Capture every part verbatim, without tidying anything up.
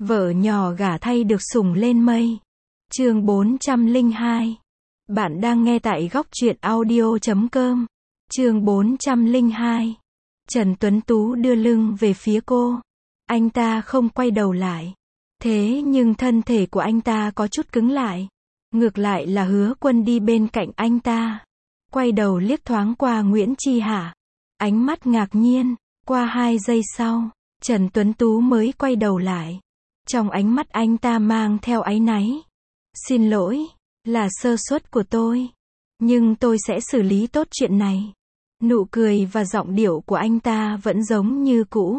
Vợ nhỏ gả thay được sủng lên mây. Chương bốn trăm lẻ hai. Bạn đang nghe tại góc truyện audio chấm com. Chương bốn trăm lẻ hai. Trần Tuấn Tú đưa lưng về phía cô. Anh ta không quay đầu lại. Thế nhưng thân thể của anh ta có chút cứng lại. Ngược lại là Hứa Quân đi bên cạnh anh ta. Quay đầu liếc thoáng qua Nguyễn Chi Hạ. Ánh mắt ngạc nhiên. Qua hai giây sau, Trần Tuấn Tú mới quay đầu lại. Trong ánh mắt anh ta mang theo áy náy. Xin lỗi, là sơ suất của tôi. Nhưng tôi sẽ xử lý tốt chuyện này. Nụ cười và giọng điệu của anh ta vẫn giống như cũ.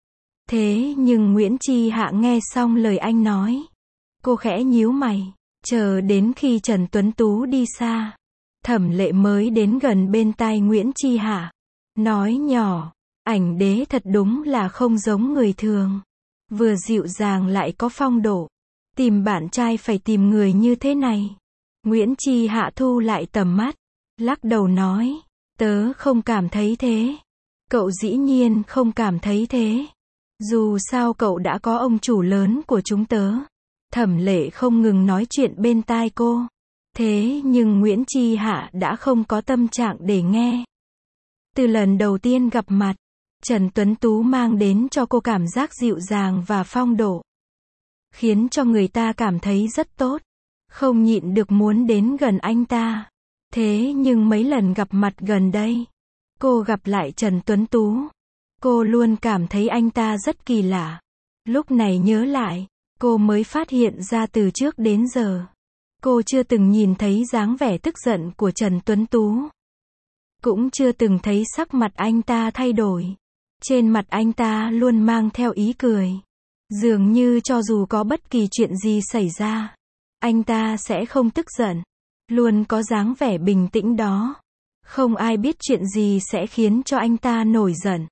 Thế nhưng Nguyễn Chi Hạ nghe xong lời anh nói. Cô khẽ nhíu mày, chờ đến khi Trần Tuấn Tú đi xa. Thẩm Lệ mới đến gần bên tai Nguyễn Chi Hạ. Nói nhỏ, ảnh đế thật đúng là không giống người thường. Vừa dịu dàng lại có phong độ. Tìm bạn trai phải tìm người như thế này. Nguyễn Chi Hạ thu lại tầm mắt. Lắc đầu nói, tớ không cảm thấy thế. Cậu dĩ nhiên không cảm thấy thế. Dù sao cậu đã có ông chủ lớn của chúng tớ. Thẩm Lệ không ngừng nói chuyện bên tai cô. Thế nhưng Nguyễn Chi Hạ đã không có tâm trạng để nghe. Từ lần đầu tiên gặp mặt, Trần Tuấn Tú mang đến cho cô cảm giác dịu dàng và phong độ. Khiến cho người ta cảm thấy rất tốt. Không nhịn được muốn đến gần anh ta. Thế nhưng mấy lần gặp mặt gần đây, cô gặp lại Trần Tuấn Tú. Cô luôn cảm thấy anh ta rất kỳ lạ. Lúc này nhớ lại, cô mới phát hiện ra từ trước đến giờ. Cô chưa từng nhìn thấy dáng vẻ tức giận của Trần Tuấn Tú. Cũng chưa từng thấy sắc mặt anh ta thay đổi. Trên mặt anh ta luôn mang theo ý cười. Dường như cho dù có bất kỳ chuyện gì xảy ra, anh ta sẽ không tức giận. Luôn có dáng vẻ bình tĩnh đó. Không ai biết chuyện gì sẽ khiến cho anh ta nổi giận.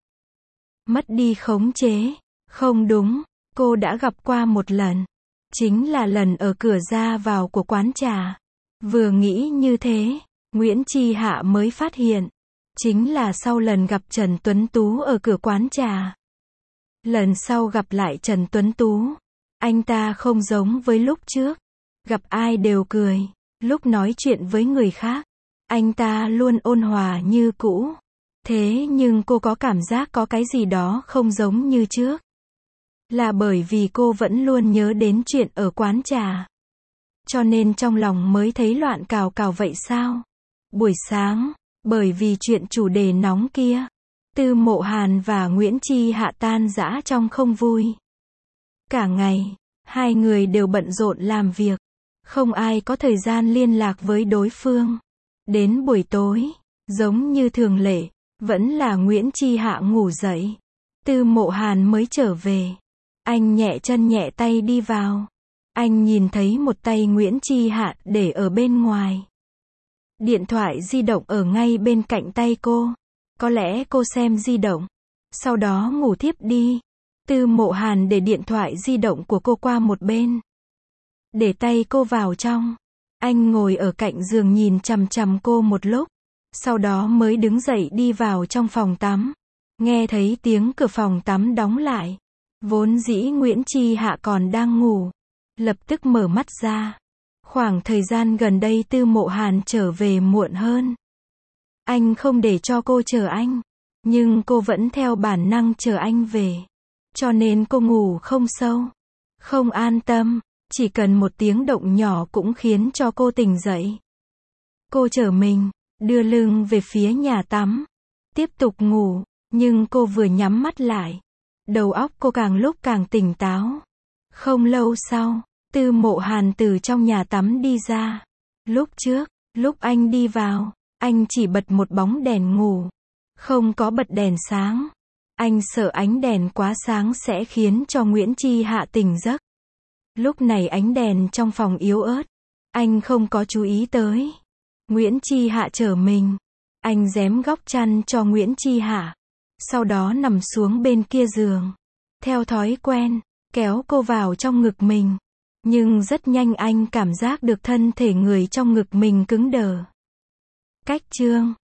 Mất đi khống chế. Không đúng, cô đã gặp qua một lần. Chính là lần ở cửa ra vào của quán trà. Vừa nghĩ như thế, Nguyễn Chi Hạ mới phát hiện. Chính là sau lần gặp Trần Tuấn Tú ở cửa quán trà. Lần sau gặp lại Trần Tuấn Tú, anh ta không giống với lúc trước. Gặp ai đều cười. Lúc nói chuyện với người khác, anh ta luôn ôn hòa như cũ. Thế nhưng cô có cảm giác có cái gì đó không giống như trước. Là bởi vì cô vẫn luôn nhớ đến chuyện ở quán trà. Cho nên trong lòng mới thấy loạn cào cào vậy sao? Buổi sáng, bởi vì chuyện chủ đề nóng kia, Tư Mộ Hàn và Nguyễn Chi Hạ tan rã trong không vui. Cả ngày, hai người đều bận rộn làm việc. Không ai có thời gian liên lạc với đối phương. Đến buổi tối, giống như thường lệ, vẫn là Nguyễn Chi Hạ ngủ dậy. Tư Mộ Hàn mới trở về. Anh nhẹ chân nhẹ tay đi vào. Anh nhìn thấy một tay Nguyễn Chi Hạ để ở bên ngoài. Điện thoại di động ở ngay bên cạnh tay cô. Có lẽ cô xem di động, sau đó ngủ thiếp đi. Tư Mộ Hàn để điện thoại di động của cô qua một bên. Để tay cô vào trong. Anh ngồi ở cạnh giường nhìn chằm chằm cô một lúc. Sau đó mới đứng dậy đi vào trong phòng tắm. Nghe thấy tiếng cửa phòng tắm đóng lại. Vốn dĩ Nguyễn Chi Hạ còn đang ngủ. Lập tức mở mắt ra. Khoảng thời gian gần đây Tư Mộ Hàn trở về muộn hơn. Anh không để cho cô chờ anh. Nhưng cô vẫn theo bản năng chờ anh về. Cho nên cô ngủ không sâu. Không an tâm. Chỉ cần một tiếng động nhỏ cũng khiến cho cô tỉnh dậy. Cô trở mình, đưa lưng về phía nhà tắm. Tiếp tục ngủ. Nhưng cô vừa nhắm mắt lại, đầu óc cô càng lúc càng tỉnh táo. Không lâu sau, Tư Mộ Hàn từ trong nhà tắm đi ra. Lúc trước, lúc anh đi vào, anh chỉ bật một bóng đèn ngủ. Không có bật đèn sáng. Anh sợ ánh đèn quá sáng sẽ khiến cho Nguyễn Chi Hạ tỉnh giấc. Lúc này ánh đèn trong phòng yếu ớt. Anh không có chú ý tới. Nguyễn Chi Hạ trở mình. Anh giém góc chăn cho Nguyễn Chi Hạ. Sau đó nằm xuống bên kia giường. Theo thói quen, kéo cô vào trong ngực mình. Nhưng rất nhanh anh cảm giác được thân thể người trong ngực mình cứng đờ. Cách chương